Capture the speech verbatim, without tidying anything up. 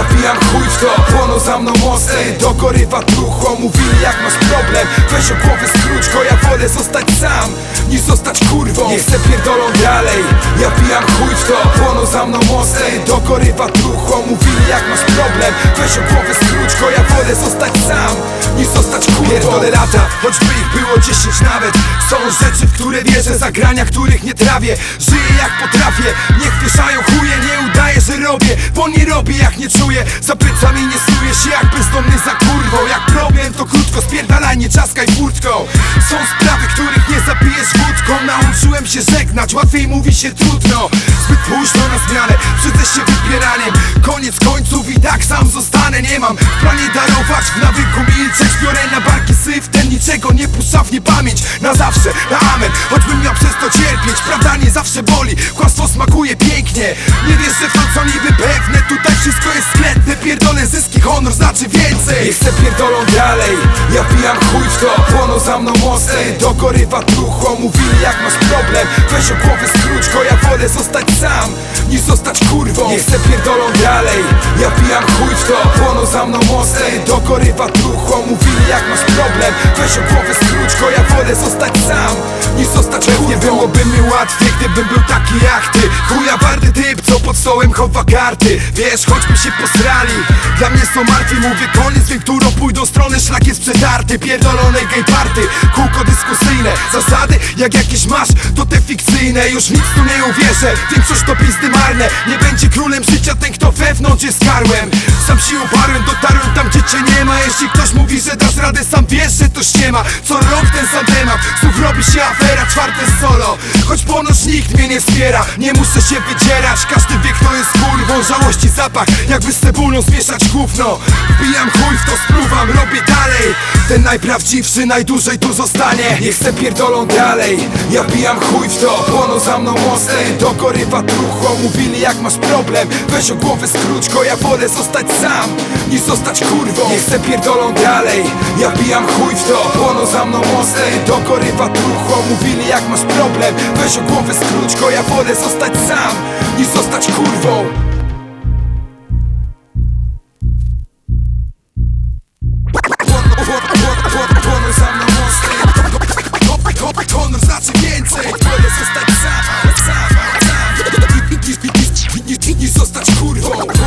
Ja pijam chuj w to, płoną za mną mosty. Do korywa truchło, mówili jak masz problem, weź o głowę skróć go. Ja wolę zostać sam, niż zostać kurwą. Niech se pierdolą dalej. Ja pijam chuj w to, płoną za mną mosty. Do korywa truchło, mówili jak masz problem, weź o głowę skróć go. Ja wolę zostać sam, niż zostać kurwą. Pierdolę lata, choćby ich było dziesięć nawet. Są rzeczy, w które wierzę, zagrania, których nie trawię. Żyję jak potrafię, niech wieszają chuje. Nie udaję, że robię, bo nie robię jak nie czuję. Za plecami nie suję się jak bezdomny za kurwą. Jak problem to krótko, spierdalaj, nie czaskaj furtką. Są sprawy, których nie zabijesz wódką. Nauczyłem się żegnać, łatwiej mówi się trudno. Zbyt późno na zmianę, przyjdę się wypieraniem. Koniec końców i tak sam zostanę. Nie mam w planie darować, w nawyku milczeć. Biorę na barki syf, ten niczego nie puszcza w niepamięć. Na zawsze, na amen, choćbym miał przez to cierpieć. Prawda nie zawsze boli, kłamstwo smakuje pięknie. Nie wierzę w to, co niby pewne, tutaj wszystko jest skrętne. Pierdolę zyski, honor znaczy więcej. Niech se pierdolą dalej, ja pijam chuj w to, płoną za mną mosty. Do korywa truchło, mówili jak masz problem, weź o głowę skróć go. Ja wolę zostać sam, niż zostać kurwą. Niech se pierdolą dalej, ja pijam chuj w to, płoną za mną mosty. Do korywa truchło, mówili jak masz problem, weź o głowę skróć go. Ja wolę zostać sam, niż zostać kurwą. Nie byłoby mi łatwiej, gdybym był taki jak ty. Chuja warty typ, co pod stołem chowa karty. Wiesz, choćby się posrali, dla mnie są martwi. Mówię koniec, wiem, którą pójdą stronę, szlak jest przetarty. Pierdolonej gay party, kółko dyskusyjne. Zasady, jak jakieś masz, to te fikcyjne. Już nic tu nie uwierzę, większość to pizdy marne. Nie będzie królem życia ten, kto wewnątrz jest karłem. Sam się uparłem, dotarłem tam, gdzie cię nie ma. Jeśli ktoś mówi, że dasz radę, sam wiesz, że to ściema. Co rok ten sam temat, znów robi się afera, czwarte solo. Choć ponoć nikt mnie nie wspiera, nie muszę się wydzierać. Każdy wie, kto jest kurwą, żałości zapach, jakby z cebulą zmieszać gówno. Wbijam chuj w to, spruwam, robię dalej. Ten najprawdziwszy najdłużej tu zostanie. Niech se pierdolą dalej, ja pijam chuj w to, płoną za mną mosty. Do korywa truchło, mówili jak masz problem, weź o głowę skróć go. Ja wolę zostać sam, niż zostać kurwą. Niech se pierdolą dalej, ja pijam chuj w to, płoną za mną mosty. Do korywa truchło, mówili jak masz problem, weź o głowę skróć go. Ja wolę zostać sam, niż zostać kurwą. Płoną za mną mosty, honor znaczy więcej. Wolę zostać sam, sam, sam, niż zostać kurwą.